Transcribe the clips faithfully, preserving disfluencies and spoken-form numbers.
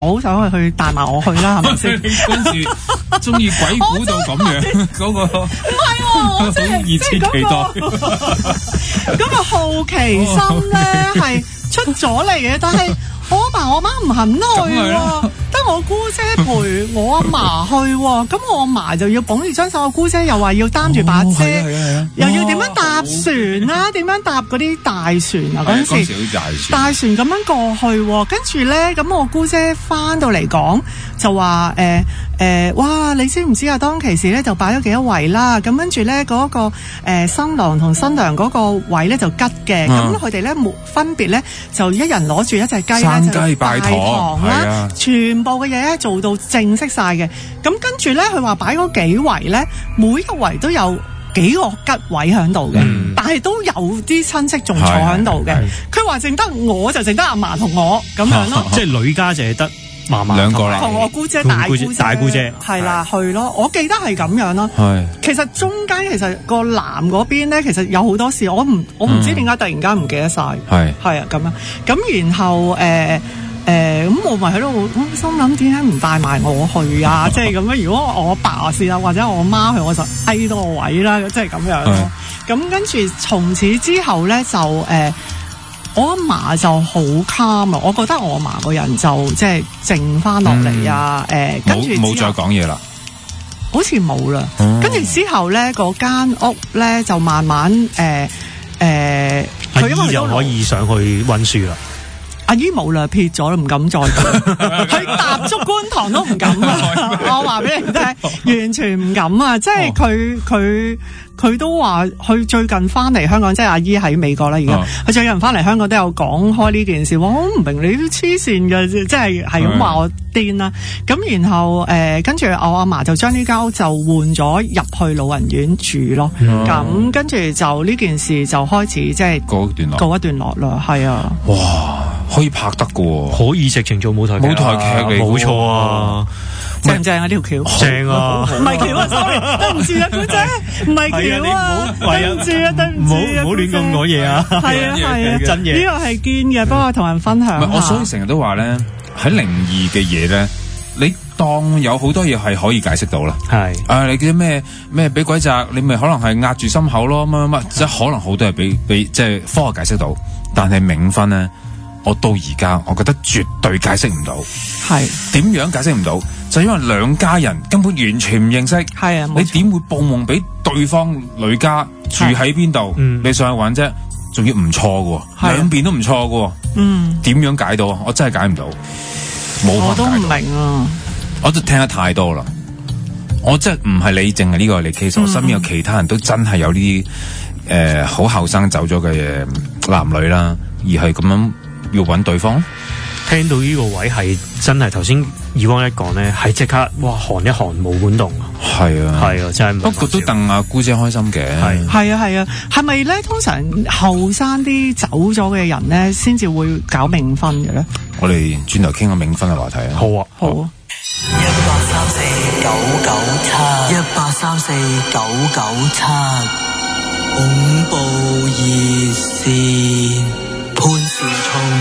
我好想去去帶埋我去啦，係咪先？ 你嗰陣時中意鬼故到咁樣，嗰個唔係喎，我真係熱切期待。 咁個好奇心咧係出咗嚟嘅，但係我阿爸我媽唔肯去喎，得我姑姐陪我阿嫲去喎，咁我阿嫲就要捧住張手，我姑姐又話要擔住把遮，又要點樣搭船啦，點樣搭嗰啲大船啊，嗰陣時大船咁樣過去喎，跟住咧咁我姑姐翻到嚟講就話誒誒，哇！你知唔知啊？當其時咧就擺咗幾多圍啦，咁跟住咧嗰個誒、呃、新郎同新娘嗰個位咧就吉嘅，咁佢哋咧冇分別咧就一人攞住一隻雞啦， 生雞拜堂啦， 啊、 全部嘅嘢咧做到正式晒嘅。咁跟住咧佢話擺嗰幾圍咧，每一圍都有幾個吉位喺度嘅，嗯、但係都有啲親戚仲坐喺度嘅。佢話淨得我就淨得阿嫲同我咁樣咯， 即係女家就係得嫲嫲兩個啦， 同我姑姐大姑姐大姑姐係啦去咯，我記得係咁樣咯。 係其實中間其實個男嗰邊咧，其實有好多事，我唔我唔知點解突然間唔記得晒。係係啊咁樣，咁然後誒。呃誒咁、呃、我咪喺度心諗點解唔帶埋我去啊？即係咁樣，如果我爸試啊，或者我媽去，我就挨多個位啦，即係咁樣咯。咁跟住從此之後咧，就誒、呃、我阿嫲就好 calm 啊，我覺得我阿嫲個人就即係靜翻落嚟啊。誒、嗯，跟住冇再講嘢啦， 好似冇啦。跟住、嗯、之後咧，嗰間屋咧就慢慢誒誒，佢、呃呃、因為就可以上去溫書啦。 阿姨冇啦，撇咗啦，唔敢再去踏足觀塘都唔敢啊！我話俾你聽，完全唔敢啊！即係佢佢佢都話，佢最近翻嚟香港，即係阿姨喺美國啦，而家佢最近翻嚟香港都有講開呢件事。我唔明你都黐線嘅，即係係咁話我癲啦。咁然後誒，跟住我阿嫲就將呢間屋就換咗入去老人院住咯。咁跟住就呢件事就開始即係告一段落， 告一段落啦。係啊， 哇！可以拍得嘅喎， 可以直情做舞台劇， 舞台劇嚟， 冇錯啊！ 正唔正啊？呢條橋正啊！ 唔係橋啊 ，sorry， 對唔住啊，姑姐，唔係橋啊，對唔住啊，對唔住啊， 唔好亂咁講嘢啊！ 係啊係啊， 真嘢， 呢個係堅嘅，幫我同人分享。 我所以成日都話咧，喺靈異嘅嘢咧，你當有好多嘢係可以解釋到啦。係啊，你叫咩咩俾鬼責，你咪可能係壓住心口咯，乜乜乜，即係可能好多係俾俾即係科學解釋到，但係冥婚咧。我到而家，我覺得絕對解釋唔到。係點樣解釋唔到？就因為兩家人根本完全唔認識。係啊，你點會報夢俾對方女家住喺邊度？嗯、你上去揾啫，仲要唔錯嘅，兩邊都唔錯嘅。嗯，點樣解到啊？我真係解唔到，冇法解到。我都唔明啊！我都聽得太多啦。我真係唔係你，淨係呢個你 case，、嗯、我身邊有其他人都真係有呢啲誒好後生走咗嘅男女啦，而係咁樣。要揾對方， 聽到呢個位係真係頭先以往一講咧，係即刻哇寒一寒冇管動啊！係啊，係啊，真係。 不過都戥阿姑姐開心嘅。 係係啊係啊，係咪咧？通常後生啲走咗嘅人咧，先至會搞冥婚嘅咧？ 我哋轉頭傾下冥婚嘅話題啊！ 好啊，好啊。 一八三四九九七，一八三四九九七，恐怖熱線。潘兆聰，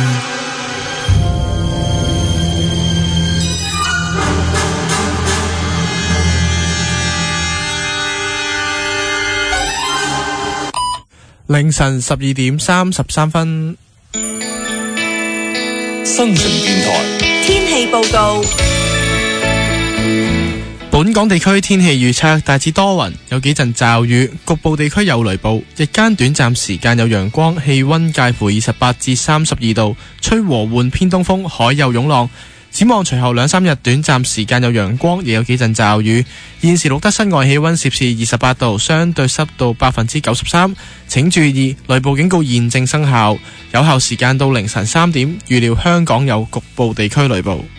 凌晨十二點三十三分， 新城電台天氣報告。 本港地區天氣預測大致多雲，有幾陣驟雨，局部地區有雷暴。日間短暫時間有陽光，氣溫介乎二十八至三十二度，吹和緩偏東風，海有湧浪。展望隨後兩三日短暫時間有陽光，亦有幾陣驟雨。現時錄得室外氣溫攝氏二十八度，相對濕度百分之九十三。請注意，雷暴警告現正生效，有效時間到凌晨三點。預料香港有局部地區雷暴。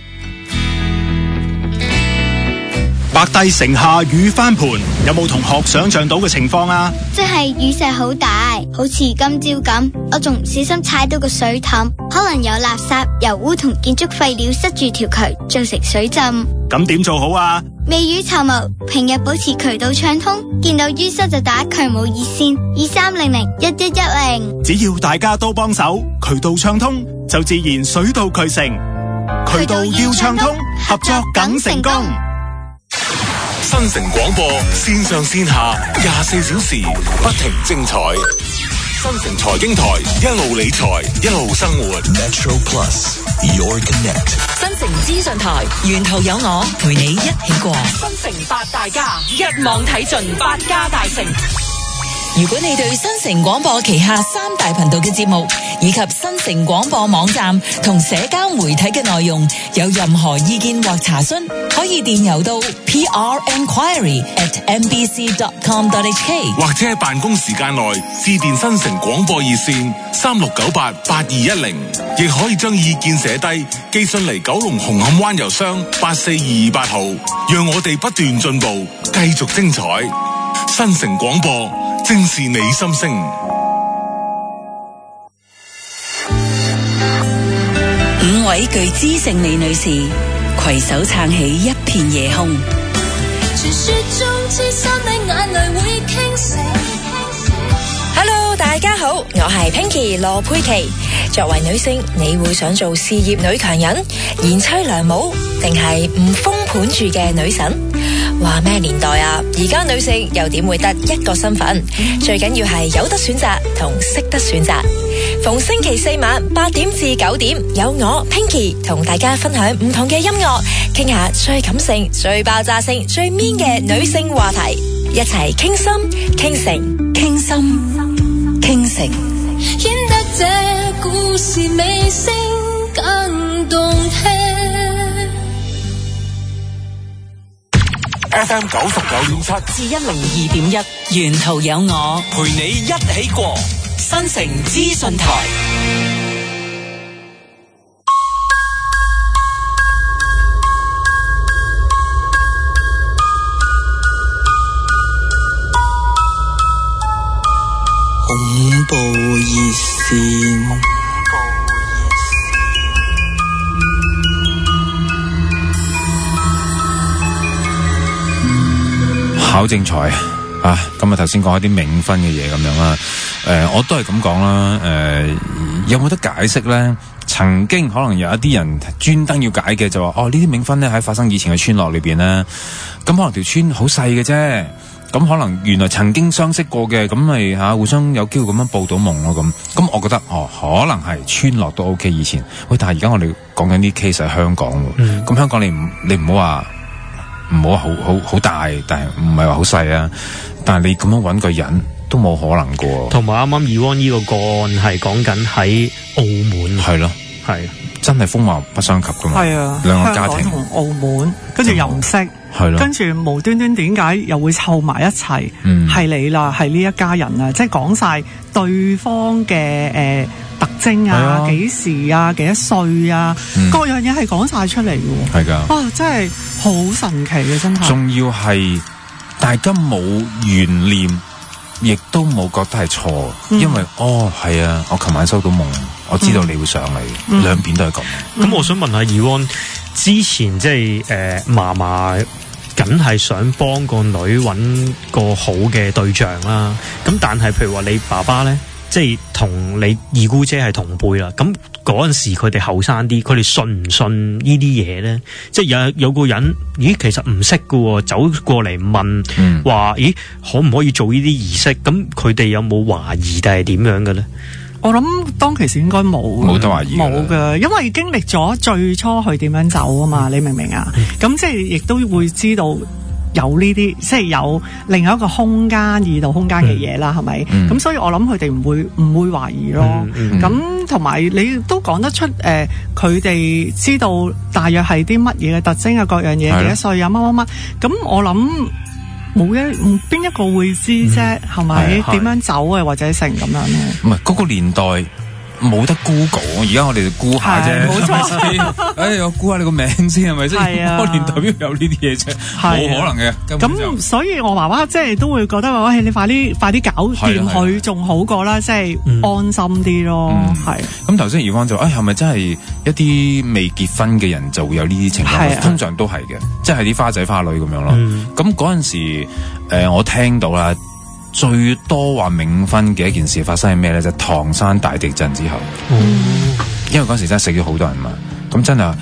白帝城下雨翻盤，有冇同學想象到嘅情況啊？ 即係雨勢好大，好似今朝咁，我仲唔小心踩到個水凼，可能有垃圾、油污同建築廢料塞住條渠，造成水浸。 咁點做好啊？ 未雨綢繆，平日保持渠道暢通，見到淤塞就打渠務熱線二三零零一一一零。 只要大家都幫手，渠道暢通，就自然水到渠成。 渠道要暢通，合作梗成功。 新城廣播線上線下廿四小時不停精彩。新城財經台一路理財一路生活。Metro Plus Your Connect。 新城資訊台沿途有我陪你一起過。新城八大家一網睇盡八家大城。如果你對新城廣播旗下三大頻道嘅節目以及新城廣播網站同社交媒體嘅內容有任何意見或查詢，可以電郵到 p r enquiry at m b c dot com dot h k， 或者喺辦公時間內致電新城廣播熱線三六九八八二一零，亦可以將意見寫低寄信嚟九龍紅磡灣郵箱八四二二八號，讓我哋不斷進步，繼續精彩。新城廣播，正是你心聲。 五位具知性美女士攜手撐起一片夜空。傳說中痴心的眼淚會傾瀉。Hello， 大家好，我係 Pinky 羅佩琪。作為女性，你會想做事業女強人、賢妻良母，定係唔封盤住嘅女神？話咩年代啊？而家女性又點會得一個身份？最緊要係有得選擇同識得選擇。逢星期四晚八點至九點，有我 Pinky 同大家分享唔同嘅音樂，傾下最感性、最爆炸性、最 mean 嘅女性話題，一齊傾心、傾情、傾心、傾城，顯得這故事尾聲更動聽。 F M 九十九點七至一零二點一，沿途有我陪你一起過。 新城資訊台。 恐怖熱線。 考正財啊！咁啊，頭先講一啲冥婚嘅嘢咁樣啦，誒、呃，我都係咁講啦，誒、呃，有冇得解釋咧？曾經可能有一啲人專登要解嘅，就話哦，呢啲冥婚咧喺發生以前嘅村落裏邊咧，咁可能條村好細嘅啫，咁可能原來曾經相識過嘅，咁咪吓互相有機會咁樣報到夢咯，咁，咁我覺得哦，可能係村落都 OK 以前，喂，但係而家我哋講緊啲 case 喺香港喎，咁、嗯、香港你唔你唔好話。唔好好好好大，但係唔係話好細啊！但係你咁樣揾個人都冇可能㗎。同埋啱啱以往呢個個案係講緊喺澳門，係咯，係真係風貌不相及㗎嘛。係啊，兩個家庭同澳門，跟住又唔識，係咯，跟住無端端點解又會湊埋一齊？係、嗯、你啦，係呢一家人啊！即係講晒對方嘅誒。呃特徵啊，幾時啊，幾多歲啊，嗯、各樣嘢係講晒出嚟嘅喎。係㗎，哇，真係好神奇嘅，真係。仲要係大家冇懸念，亦都冇覺得係錯、嗯，因為哦係啊，我琴晚收到夢，我知道你會上嚟，嗯、兩邊都係咁。咁、嗯、我想問下 Yvonne，之前即係誒嫲嫲梗係想幫個女揾個好嘅對象啦，咁但係譬如話你爸爸咧？即係同你二姑姐係同輩啦，咁嗰陣時佢哋後生啲，佢哋信唔信呢啲嘢咧？即係有有個人，咦，其實唔識㗎，走過嚟問，話、嗯，咦，可唔可以做呢啲儀式？咁佢哋有冇懷疑定係點樣嘅咧？我諗當其時應該冇，冇得懷疑，冇㗎，因為經歷咗最初佢點樣走啊嘛，你明唔明啊？咁、嗯、即係亦都會知道。有呢啲即係有另外一個空間、二度空間嘅嘢啦，係、嗯、咪？咁、嗯、所以我諗佢哋唔會唔會懷疑咯。咁同埋你都講得出誒，佢、呃、哋知道大約係啲乜嘢嘅特徵啊，各樣嘢幾多歲啊，乜乜乜。咁我諗冇一邊一個會知啫，係咪？點樣走啊，或者成咁樣咧？唔係嗰個年代。冇得 Google，而家我哋就估下啫，冇錯。哎，我估下你個名先，係咪先？嗰年代邊有呢啲嘢啫？冇可能嘅。咁所以我媽媽即係都會覺得話，喂，你快啲快啲搞掂佢，仲好過啦，即係安心啲咯。係。咁頭先Yvonne就，哎，係咪真係一啲未結婚嘅人就會有呢啲情況？通常都係嘅，即係啲花仔花女咁樣咯。咁嗰陣時，誒，我聽到啦。最多話冥婚嘅一件事發生係咩咧？就係、唐山大地震之後，嗯、因為嗰時真係死咗好多人嘛，咁真係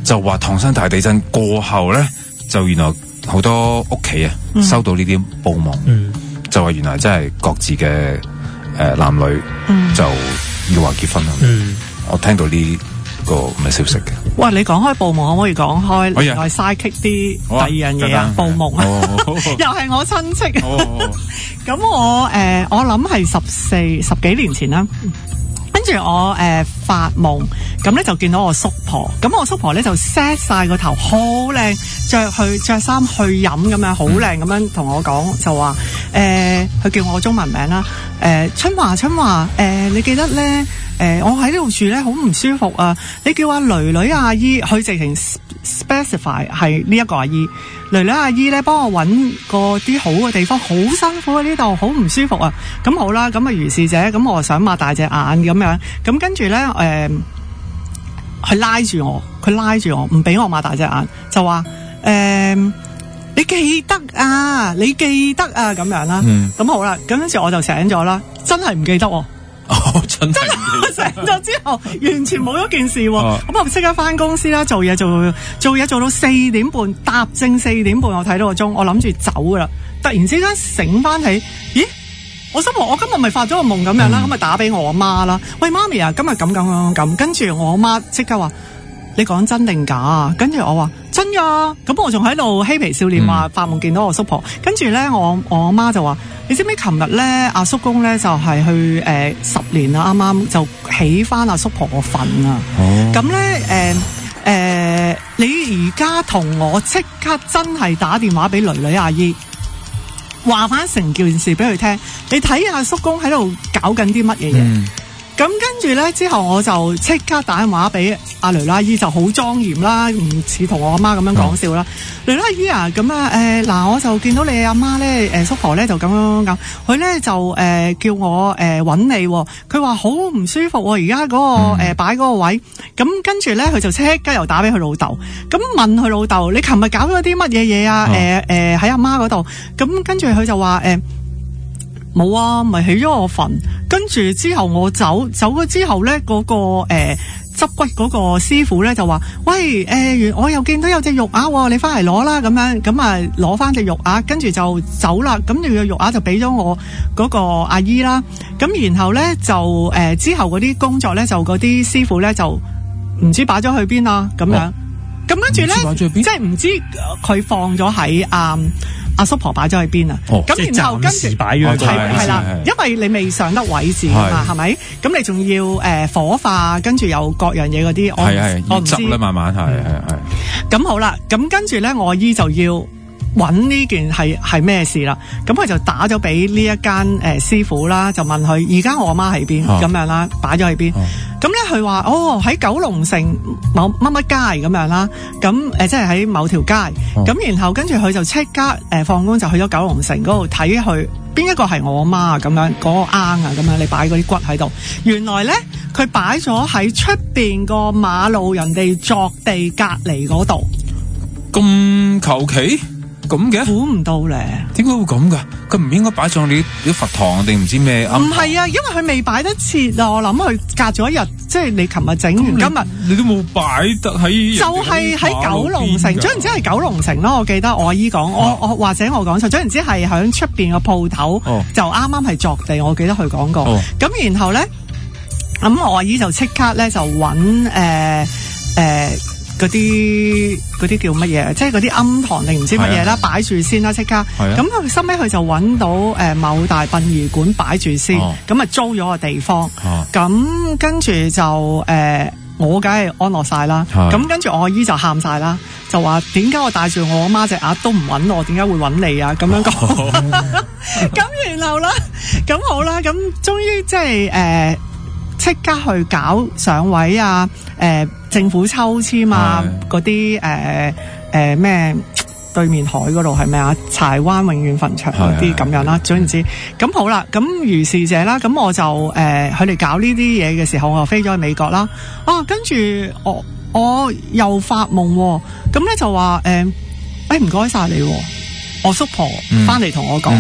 就話唐山大地震過後咧，就原來好多屋企啊收到呢啲報網，嗯、就話原來真係各自嘅誒、呃、男女、嗯、就要話結婚啦。嗯、我聽到呢個咁嘅消息嘅。 喂，你講開報夢，可唔可以講開另外 sidekick 啲第二樣嘢啊？報夢啊，又係我親戚。咁我誒，我諗係十四十幾年前啦。跟住我誒、呃、發夢，咁咧就見到我叔婆。咁我叔婆咧就 set 晒個頭，好靚，着去着衫去飲咁樣，好靚咁樣同我講，就話誒，佢叫我中文名啦，誒、呃、春華春華，誒、呃、你記得咧？誒、呃，我喺呢度住咧，好唔舒服啊！你叫阿囡囡阿姨，佢直情 specify 係呢一個阿姨，囡囡阿姨咧幫我搵個啲好嘅地方，好辛苦啊！呢度好唔舒服啊！咁好啦，咁啊如是者，咁我想擘大隻眼咁樣，咁跟住咧，誒、呃，佢拉住我，佢拉住我，唔俾我擘大隻眼，就話誒、呃，你記得啊，你記得啊，咁樣啦，咁、嗯、好啦，咁跟住我就醒咗啦，真係唔記得、啊。 哦，真係醒咗之後完全冇咗件事，咁我即刻翻公司啦，做嘢做做嘢做到四點半，搭正四點半，我睇到個鐘，我諗住走噶啦，突然之間醒翻起，咦？我心諗我今日咪發咗個夢咁樣啦，咁咪、嗯、打俾我阿媽啦，喂媽咪啊，今日咁咁咁咁，跟住我阿媽即刻話。你講真定假啊？跟住我話真噶，咁我仲喺度嬉皮笑臉話發夢見到我叔婆，跟住咧我我阿媽就話：你知唔知琴日咧阿叔公咧就係、是、去誒、呃、十年啦，啱啱就起翻阿叔婆個墳啊！咁咧誒誒，你而家同我即刻真係打電話俾囡囡阿姨，話翻成件事俾佢聽，你睇下叔公喺度搞緊啲乜嘢嘢。嗯咁跟住咧，之後我就即刻打電話俾阿囡囡阿姨，就好莊嚴啦，唔似同我阿媽咁樣講笑啦。囡囡、哦、阿姨啊，咁啊誒嗱，我就見到你阿媽咧，誒叔婆咧就咁樣咁，佢咧就誒、呃、叫我誒揾、呃、你，佢話好唔舒服，而家嗰個誒擺嗰個位，咁跟住咧佢就即刻又打俾佢老豆，咁問佢老豆，你琴日搞咗啲乜嘢嘢啊？誒誒喺阿媽嗰度，咁跟住佢就話誒。呃冇啊，咪起咗我墳，跟住之後我走走咗之後咧，嗰、那個誒執、呃、骨嗰個師傅咧就話：喂，誒、呃，我又見到有隻玉鴨，你翻嚟攞啦，咁樣咁啊，攞翻隻玉鴨，跟住就走啦。咁你個玉鴨就俾咗我嗰個阿姨啦。咁然後咧就誒、呃、之後嗰啲工作咧就嗰啲師傅咧就唔知擺咗去邊啊，咁樣。咁跟住咧，即係唔知佢放咗喺啊。阿叔婆擺咗喺邊啊？咁、哦、然後跟住擺咗係啦，因為你未上得位置啊嘛，係咪？咁你仲要誒、呃、火化，跟住有各樣嘢嗰啲，我我唔知啦， 慢慢係係係。 咁好啦，咁跟住咧，我阿姨就要揾呢件係係咩事啦？咁佢就打咗俾呢一間誒、呃、師傅啦，就問佢而家我阿媽喺邊咁樣啦，擺咗喺邊？咁咧佢話哦喺九龍城某乜乜街咁樣啦，咁誒、呃、即係喺某條街。咁、哦、然後跟住佢就即刻誒放工就去咗九龍城嗰度睇佢邊一個係我阿媽啊咁樣嗰、嗰個罌啊咁樣，你擺嗰啲骨喺度。原來咧佢擺咗喺出邊個馬路人哋鑿地隔離嗰度。 咁求其？咁嘅， 估唔到咧， 點解會咁噶？佢唔應該擺上你啲佛堂定唔知咩？ 唔係啊，因為佢未擺得切啊！我諗佢隔咗一日，即係你琴日整完，今日你都冇擺得喺， 就係喺九龍城，總言之係九龍城咯。我記得我阿姨講，我我或者我講錯，總言之係喺出邊個鋪頭，就啱啱係鑿地。我記得佢講過。咁、哦、然後咧，咁我阿姨就即刻咧就揾誒誒。呃呃嗰啲嗰啲叫乜嘢？即係嗰啲庵堂定唔知乜嘢啦，擺住先啦，即刻。咁佢收尾佢就揾到誒、呃、某大殯儀館擺住先，咁啊租咗個地方。咁跟住就誒、呃，我梗係安樂晒啦。咁跟住我阿姨就喊晒啦，就話點解我帶住我阿媽隻鴨都唔揾我，點解會揾你啊？咁樣講。咁然後啦，咁好啦，咁終於即係誒。即刻去搞上位啊！誒、呃，政府抽籤啊，嗰啲誒誒咩對面海嗰度係咩啊？柴灣永遠墳場嗰啲咁樣啦，總言之，咁好啦，咁如是者啦，咁我就誒，佢、呃、哋搞呢啲嘢嘅時候，我就飛咗去美國啦。啊，跟住我我又發夢、哦，咁咧就話誒，誒唔該晒你、哦，我叔婆翻嚟同我講，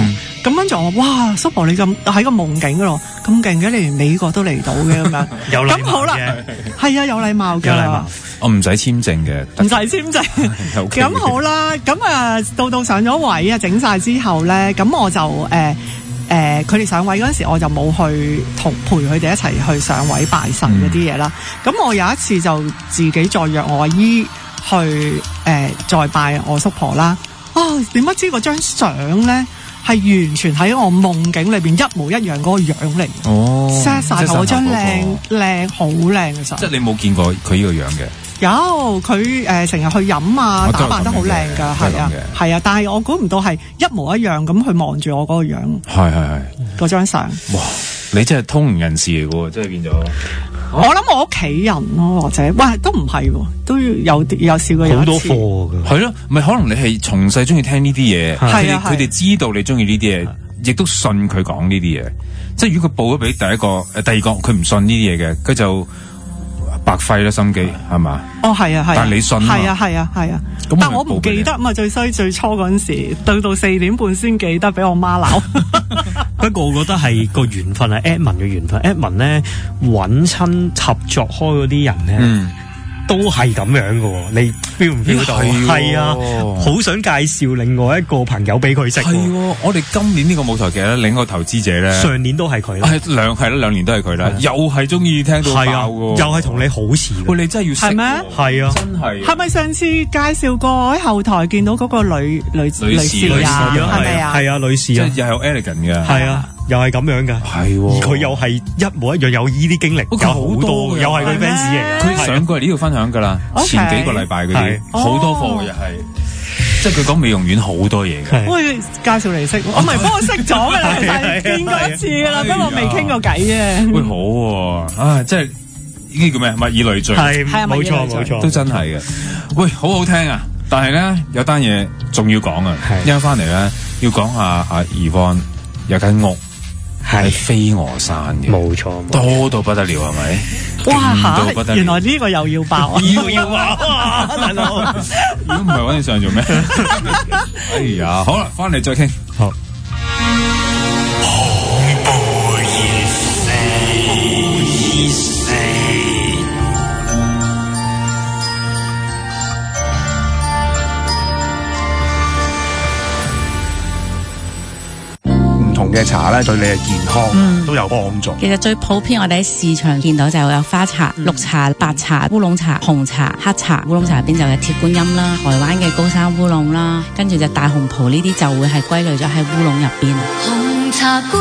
咁跟住我話哇，叔婆你咁喺個夢境嗰度咁勁嘅，你連美國都嚟到嘅咁樣。 有禮貌嘅。 咁好啦，係啊，有禮貌嘅。 有禮貌。 我唔使簽證嘅， 唔使簽證。咁好啦，咁啊到到上咗位啊，整晒之後咧，咁我就誒。呃誒佢哋上位嗰陣時，我就冇去同陪佢哋一齊去上位拜神嗰啲嘢啦。咁、嗯、我有一次就自己再約我阿姨去誒、呃、再拜我叔婆啦。啊，點不知嗰張相咧係完全喺我夢境裏邊一模一樣嗰個樣嚟。哦 set 晒頭嗰張靚靚好靚嘅相。 即係你冇見過佢呢個樣嘅？ 有佢誒成日去飲啊，打扮得好靚㗎，係啊，係啊，但係我估唔到係一模一樣咁去望住我嗰個樣， 係係係嗰張相。 哇！你真係通靈人士嚟㗎喎，真係變咗。 我諗我屋企人咯，或者喂都唔係喎，都有有試過有好多貨㗎。 係咯，唔係可能你係從細中意聽呢啲嘢，佢哋佢哋知道你中意呢啲嘢，亦都信佢講呢啲嘢。即係如果佢報咗俾第一個誒第二個，佢唔信呢啲嘢嘅，佢就白費啦心機，係嘛？ 哦，係啊，係啊。 但係你信啊？ 係啊，係啊，係啊。但我唔記得嘛，最衰最初嗰陣時，到到四點半先記得，俾我媽鬧。 不過我覺得係個緣分係 Edmond 嘅緣分 ，Edmond 咧揾親合作開嗰啲人咧。嗯都係咁樣嘅，你 feel 唔 feel 到？係啊，好想介紹另外一個朋友俾佢識。 係，我哋今年呢個舞台劇咧，另一個投資者咧， 上年都係佢啦， 係兩係啦，兩年都係佢啦，又係中意聽到爆嘅， 又係同你好似。 喂，你真係要識係咩？ 係啊， 真係。 係咪上次介紹過喺後台見到嗰個女女女士啊？係咪啊？ 係啊，女士啊， 即係又係 elegant 嘅。 係啊。又係咁樣噶，係，而佢又係一模一樣，有依啲經歷，有好多，又係佢 fans 嚟。 佢上過嚟呢度分享噶啦，前幾個禮拜嗰啲好多貨又係，即係佢講美容院好多嘢嘅。 喂，介紹嚟識，我咪幫我識咗噶啦，係見過一次噶啦，不過未傾過偈啫。 喂，好啊，即係呢啲叫咩？物以類聚， 係，冇錯冇錯， 都真係嘅。喂，好好聽啊！但係咧有單嘢仲要講啊，一陣翻嚟咧要講下阿 Yvonne 有間屋。係飛鵝山嘅， 冇錯， 多到不得了，係咪？ 哇嚇！原來呢個又要爆， 要要爆，大佬！ 如果唔係揾你上做咩？哎呀，好啦，翻嚟再傾。好。 嘅茶咧對你嘅健康、嗯、都有幫助。 其實最普遍我哋喺市場見到就有花茶、綠茶、白茶、烏龍茶、紅茶、黑茶。烏龍茶入邊就有鐵觀音啦、台灣嘅高山烏龍啦，跟住就大紅袍呢啲就會係歸類咗喺烏龍入邊。紅茶館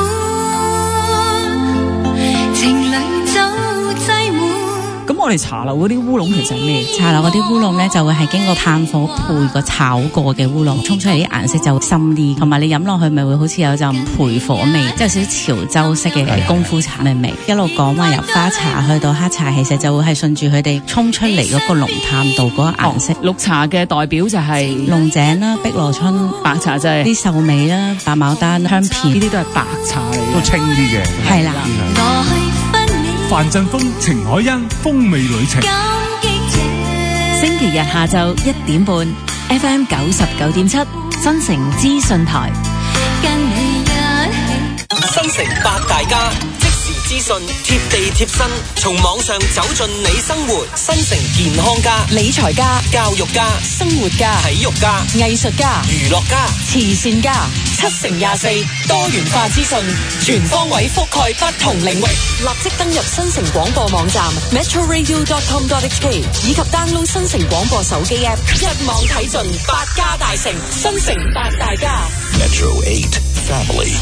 情侶酒擠滿。咁我哋茶樓嗰啲烏龍其實係咩？茶樓嗰啲烏龍咧就會係經過炭火配過炒過嘅烏龍，沖出嚟啲顏色就深啲，同埋你飲落去咪會好似有陣焙火味，即係有少少潮州式嘅功夫茶嘅味。一路講話由花茶去到黑茶，其實就會係順住佢哋沖出嚟嗰個濃淡度嗰個顏色。 綠茶嘅代表就係龍井啦、碧螺春， 白茶就係啲壽眉啦、白牡丹、香片， 呢啲都係白茶嚟， 都清啲嘅。 係啦。 范振鋒、程海欣風味旅程， 星期日下晝一點半 ，F M 九十九點七，新城資訊台。 新城八大家，即時資訊，貼地貼身，從網上走進你生活。新城健康家、 理財家、 教育家、 生活家、 體育家、 藝術家、 娛樂家、 慈善家， 七乘廿四多元化資訊，全方位覆蓋不同領域。 立即登入新城廣播網站 metro radio dot com dot h k 以及 download 新城廣播手機 app， 一網睇盡八家大城，新城八大家。 Metro eight Family。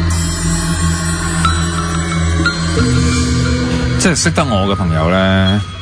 即係識得我嘅朋友咧，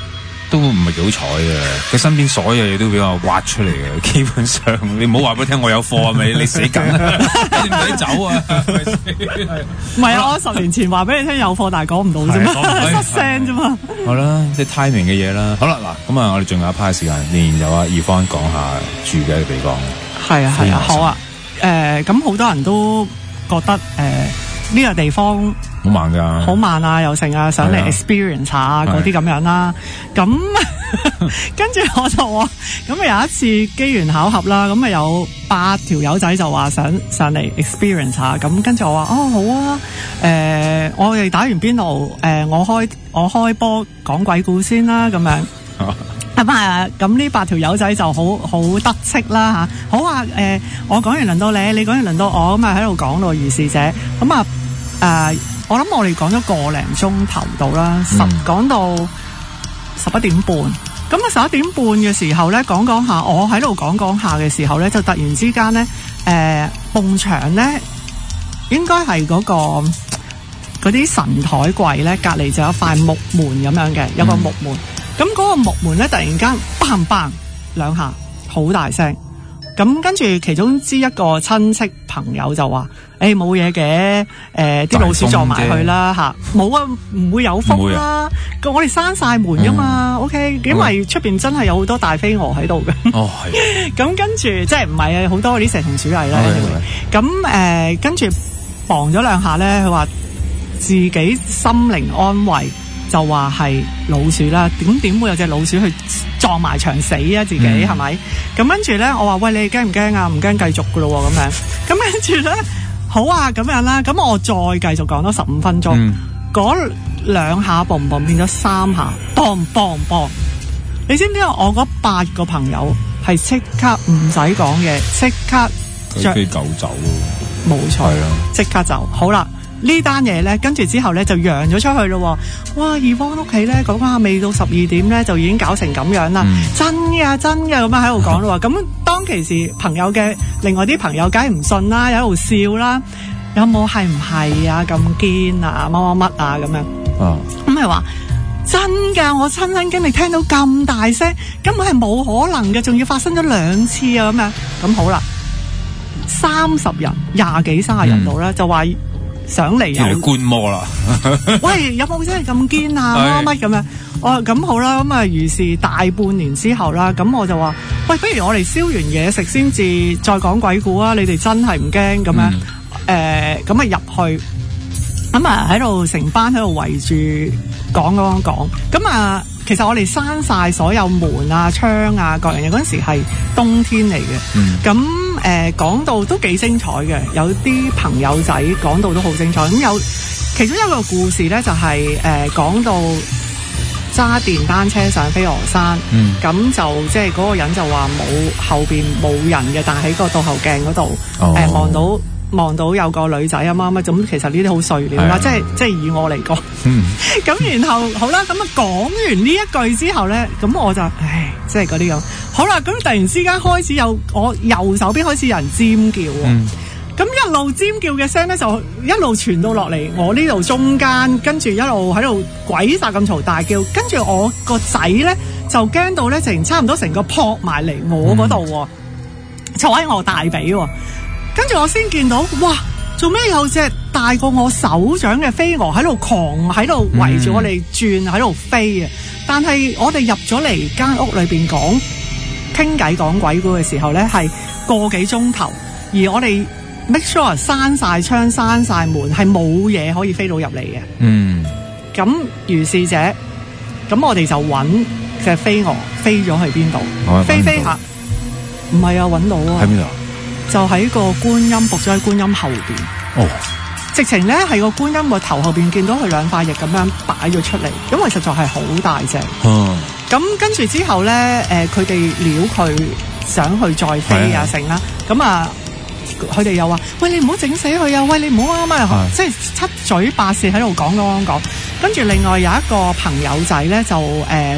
都唔係幾好彩嘅，佢身邊所有嘢都俾我挖出嚟嘅，基本上你唔好話俾我聽我有貨係咪？你死緊啦，你唔使走啊！ 唔係啊，我十年前話俾你聽有貨，但係講唔到啫嘛，失聲啫嘛。 好啦，即係 timing 嘅嘢啦。好啦，嗱，咁啊，我哋仲有一 part 時間，仍然有啊Yvonne講下住嘅地方。 係啊係啊，好啊。誒，咁好多人都覺得誒呢個地方好慢㗎， 好慢啊，又成啊，上嚟 experience 下嗰啲咁樣啦。咁跟住我就話，咁啊有一次機緣巧合啦，咁啊有八條友仔就話想上嚟 experience 下。咁跟住我話哦好啊，誒我哋打完邊爐，誒我開我開波講鬼故先啦，咁樣。咁啊，咁呢八條友仔就好好得戚啦吓，好啊，誒、呃，我講完輪到你，你講完輪到我，咁啊喺度講咯，如是者，咁啊，誒、呃，我諗我哋講咗個零鐘頭到啦，十講、嗯、到十一點半，咁啊十一點半嘅時候咧，講講下，我喺度講講下嘅時候咧，就突然之間咧，誒、呃，埲牆咧，應該係嗰個嗰啲神台櫃咧，隔籬就有塊木門咁樣嘅，有個木門。嗯咁嗰個木門咧，突然間砰砰兩下，好大聲。咁跟住其中之一個親戚朋友就話：誒冇嘢嘅，誒啲、呃、老鼠撞埋去啦嚇，冇啊，唔會有風啦。咁、啊、我哋閂晒門噶嘛、嗯、，OK。因為出邊真係有好多大飛蛾喺度嘅。哦，係。咁跟住即係唔係啊？好多嗰啲蛇蟲鼠蟻啦。咁誒、呃、跟住防咗兩下咧，佢話自己心靈安慰。就話係老鼠啦，點點會有隻老鼠去撞埋牆死啊？自己係咪？咁、嗯、跟住咧，我話喂，你驚唔驚啊？唔驚，繼續噶咯咁樣。咁跟住咧，好啊，咁樣啦。咁我再繼續講多十五分鐘。嗰、嗯、兩下嘣嘣變咗三下，嘣嘣嘣。你知唔知我嗰八個朋友係即刻唔使講嘢，即刻着飛狗走咯。 冇錯，即刻走。好啦。呢單嘢咧，跟住之後咧就揚咗出去咯。哇！Yvonne屋企咧講下未到十二點咧，就已經搞成咁樣啦、嗯。真嘅，真嘅咁樣喺度講咯。咁當其時朋友嘅另外啲朋友梗係唔信啦，喺度笑啦。有冇係唔係啊？咁堅啊？乜乜乜啊？咁樣。哦。咁係話真㗎，我親身經歷聽到咁大聲，根本係冇可能嘅，仲要發生咗兩次啊咁樣。咁好啦，三十人、廿幾、三十人度咧、嗯，就話。上嚟有觀摩啦， 喂，有冇真係咁堅啊？乜乜咁樣？哦，咁好啦，咁啊，於是大半年之後啦，咁我就話，喂，不如我哋燒完嘢食先至再講鬼故啊！你哋真係唔驚咁樣？誒、嗯，咁啊入去，咁啊喺度成班喺度圍住講講講，咁啊，其實我哋閂晒所有門啊、窗啊各樣嘢，嗰陣時係冬天嚟嘅，咁、嗯。誒、呃，講到都幾精彩嘅，有啲朋友仔講到都好精彩。咁有其中一個故事咧，就係誒講到揸電單車上飛鵝山，咁、嗯、就即係嗰個人就話冇後邊冇人嘅，但喺個倒後鏡嗰度誒望到望到有個女仔啊嘛嘛，咁其實呢啲好碎料啦，即係即係以我嚟講。咁、嗯、然後好啦，咁啊講完呢一句之後咧，咁我就唉，即係嗰啲咁。好啦，咁突然之間開始有我右手邊開始有人尖叫，咁、嗯、一路尖叫嘅聲咧就一路傳到落嚟我呢度中間，跟住一路喺度鬼殺咁嘈大叫，跟住我個仔咧就驚到咧，成差唔多成個撲埋嚟我嗰度，坐喺我大髀，跟住我先見到，哇！做咩有隻大過我手掌嘅飛蛾喺度狂喺度圍住我哋轉喺度飛啊！但係我哋入咗嚟間屋裏邊講傾偈講鬼故嘅時候咧，係個幾鐘頭，而我哋 make sure 閂晒窗閂晒門，係冇嘢可以飛到入嚟嘅。嗯，咁如是者，咁我哋就揾隻飛蛾飛咗去邊度？飛飛下，唔係啊，揾到啊！喺邊度？就喺個觀音，伏咗喺觀音後邊。哦，直情咧係個觀音個頭後邊見到佢兩塊翼咁樣擺咗出嚟，因為實在係好大隻。嗯，咁跟住之後咧，誒佢哋撩佢想去再飛啊成啦，咁啊佢哋又話：喂，你唔好整死佢啊！喂，你唔好啱啱即係七嘴八舌喺度講講講。跟住另外有一個朋友仔咧就誒話：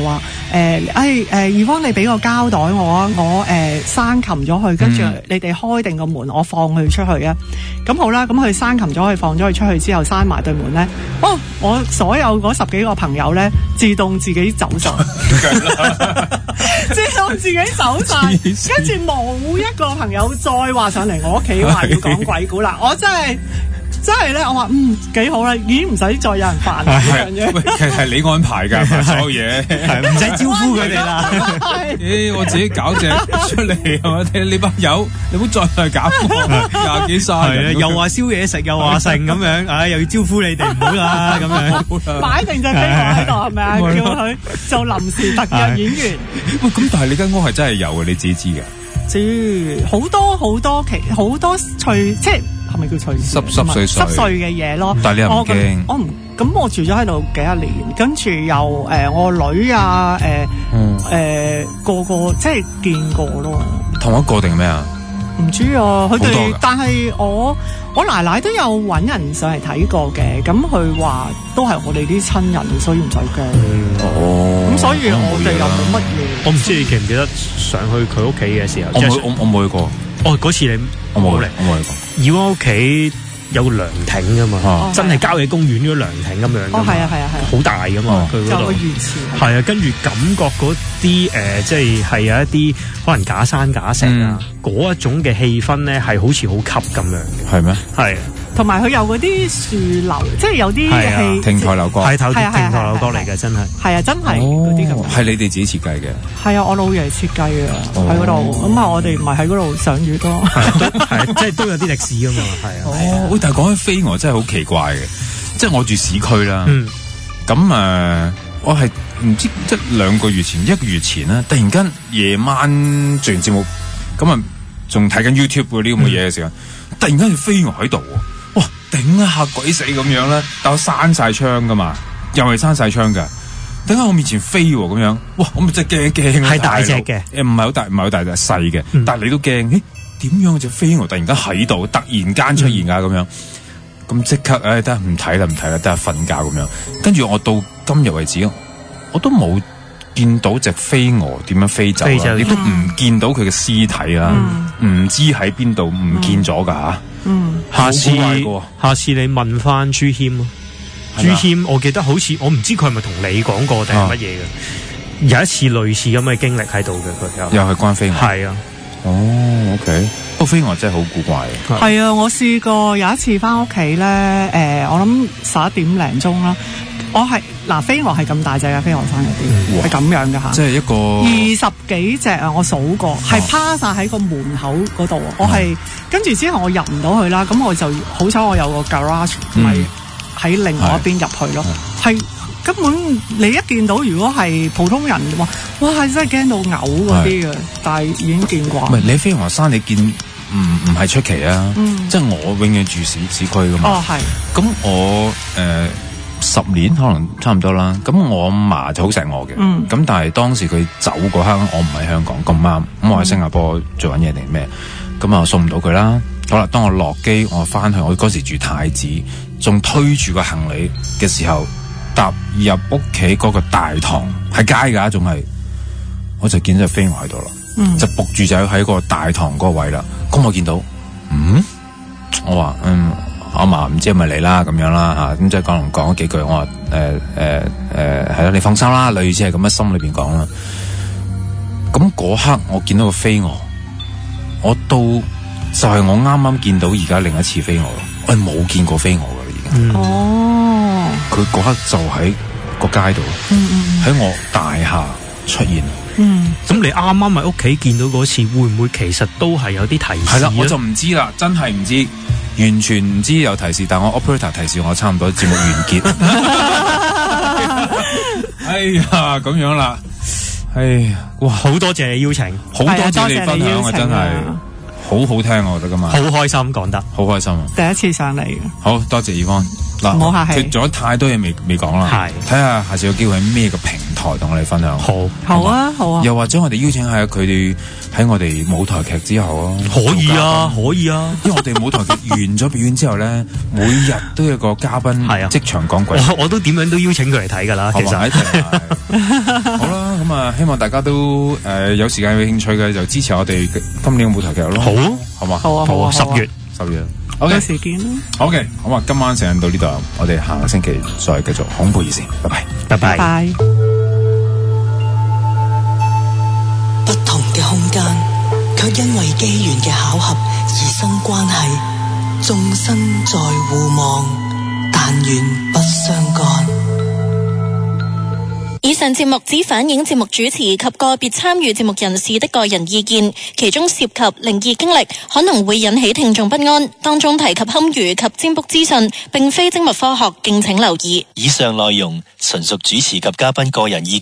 誒，誒誒，怡芳你俾個膠袋我啊，我誒生擒咗佢，跟住你哋開定個門，我放佢出去啊。咁好啦，咁佢生擒咗佢，放咗佢出去之後，閂埋對門咧，哦，我所有嗰十幾個朋友咧，自動自己走晒，自動自己走晒，跟住冇一個朋友再話上嚟我屋企話要講鬼故啦，我真係。真係咧，我話嗯幾好啦，已經唔使再有人煩呢樣嘢。 喂，其實係你安排㗎，所有嘢唔使招呼佢哋啦。 誒，我自己搞隻出嚟係嘛？睇你班友，你唔好再嚟搞我，廿幾卅人， 又話燒嘢食，又話剩咁樣，唉，又要招呼你哋唔好啦咁樣。 擺定隻飛蛾喺度係咪啊？叫佢做臨時特約演員。 喂，咁但係你間屋係真係有嘅，你自己知嘅。 知好多好多其好多趣，即係係咪叫趣事？ 濕濕碎碎濕碎嘅嘢咯。 但係你又唔驚？ 我唔咁，我住咗喺度幾十年，跟住又誒、呃、我女啊誒誒、呃嗯呃、個個即係見過咯。 同一個定咩啊？ 唔知啊，佢哋但係我我奶奶都有揾人上嚟睇過嘅，咁佢話都係我哋啲親人，所以唔使驚。 哦， 咁所以我哋又冇乜嘢。 我唔知你記唔記得上去佢屋企嘅時候？ 我冇我我冇去過。 哦，嗰次你我冇嚟，我冇去過。 以我屋企有個涼亭噶嘛， 哦、 真係郊野公園嗰個涼亭咁樣。 哦，係啊，係啊，係啊， 好大噶嘛，佢嗰度。有個魚池。 係啊，跟住感覺嗰啲誒，即係係有一啲可能假山假石啊，嗰、嗯、一種嘅氣氛咧，係好似好吸咁樣嘅。 係咩？ 係。 同埋佢有嗰啲樹樓，即係有啲氣亭台樓閣， 係頭亭台樓閣嚟嘅，真係。 係啊，真係嗰啲咁。 係你哋自己設計嘅？ 係啊，我老爺設計嘅喺嗰度。咁啊，我哋唔係喺嗰度賞月咯。 係，即係都有啲歷史㗎嘛。係啊。 哦，喂，但係講起飛蛾真係好奇怪嘅，即係我住市區啦。嗯。咁誒，我係唔知即係兩個月前、一個月前啦，突然間夜晚做完節目，咁啊仲睇緊 YouTube 嗰啲咁嘅嘢嘅時候，突然間條飛蛾喺度。哇！頂啊，嚇鬼死咁樣啦，但我閂晒窗噶嘛，又係閂晒窗噶，等喺我面前飛咁樣，哇！我咪真係驚驚， 係大隻嘅， 誒唔係好大，唔係好大，就係細嘅，嗯、但係你都驚，誒點樣隻飛蛾突然間喺度，突然間出現㗎咁樣，咁即刻誒得唔睇啦唔睇啦，得瞓覺咁樣，跟住我到今日為止，我都冇見到隻飛蛾點樣飛走啦，亦都唔見到佢嘅屍體啦，唔、嗯、知喺邊度唔見咗㗎嚇。 嗯， 下次下次你問翻朱謙啊，朱謙，我記得好似我唔知佢係咪同你講過定係乜嘢嘅，有一次類似咁嘅經歷喺度嘅，佢又係關飛蛾， 係啊， 哦 ，OK，不過飛蛾真係好古怪嘅， 係啊，我試過有一次翻屋企咧，誒、呃，我諗十一點零鐘啦。我係嗱，飛蛾係咁大隻嘅，飛蛾山嗰啲係咁樣嘅嚇， 即係一個二十幾隻啊！我數過係趴晒喺個門口嗰度，我係跟住之後我入唔到去啦，咁我就好彩我有個 garage 咪喺另外一邊入去咯，係、嗯、根本你一見到如果係普通人話，哇係真係驚到嘔嗰啲嘅，但係已經見過。唔係你喺飛鵝山你見唔唔係出奇啊？嗯、即係我永遠住市市區噶嘛。 哦係。咁我誒。呃十年可能差唔多啦，咁我阿嫲就好錫我嘅，咁、嗯、但係當時佢走嗰刻，我唔喺香港咁啱，咁我喺新加坡做緊嘢定咩，咁啊送唔到佢啦。好啦，當我落機，我翻去，我嗰時住太子，仲推住個行李嘅時候，踏入屋企嗰個大堂係街噶，仲係，我就見到隻飛蛾喺度啦，嗯、就仆住就喺個大堂嗰個位啦。咁我見到，嗯，我話嗯。阿嫲唔知係咪你啦咁樣啦嚇，咁即係講講咗幾句，我話誒誒誒係啦，你放心啦，類似係咁喺心裏邊講啦。咁嗰刻我見到個飛蛾，我到就係、是、我啱啱見到而家另一次飛蛾咯，我係冇見過飛蛾噶啦而家。嗯、哦，佢嗰刻就喺個街度，喺、嗯嗯、我大廈出現。 嗯，咁你啱啱喺屋企見到嗰次，會唔會其實都係有啲提示？ 係啦，我就唔知啦，真係唔知。完全唔知有提示，但我 operator 提示我差唔多節目完結。哎呀，咁樣啦，哎呀，哇， 好多謝你邀請， 好多謝你分享啊，真係好好聽，我覺得今晚好開心，講得好開心啊， 第一次上嚟嘅， 好多謝怡芳。 嗱， 唔好客氣。 缺咗太多嘢未未講啦，係睇下下次有機會喺咩個平台同我哋分享。好， 好啊，好啊。 又或者我哋邀請下佢哋喺我哋舞台劇之後啊， 可以啊，可以啊， 因為我哋舞台劇完咗表演之後咧，每日都有個嘉賓係啊，即場講鬼， 我我都點樣都邀請佢嚟睇㗎啦，其實。 好啦，咁啊，希望大家都誒有時間有興趣嘅就支持我哋今年嘅舞台劇咯。好，好嘛， 好啊，好啊， 十月， 十月。 OK，到時見啦。 OK，好啊，今晚時間到呢度，我哋下個星期再繼續恐怖熱線，拜拜， 拜拜。 拜。 不同嘅空間，卻因為機緣嘅巧合而生關係，眾生在互望，但願不相干。 以上節目只反映節目主持及個別參與節目人士的個人意見，其中涉及靈異經歷，可能會引起聽眾不安。當中提及堪輿及占卜資訊，並非精密科學，敬請留意。 以上內容純屬主持及嘉賓個人意見。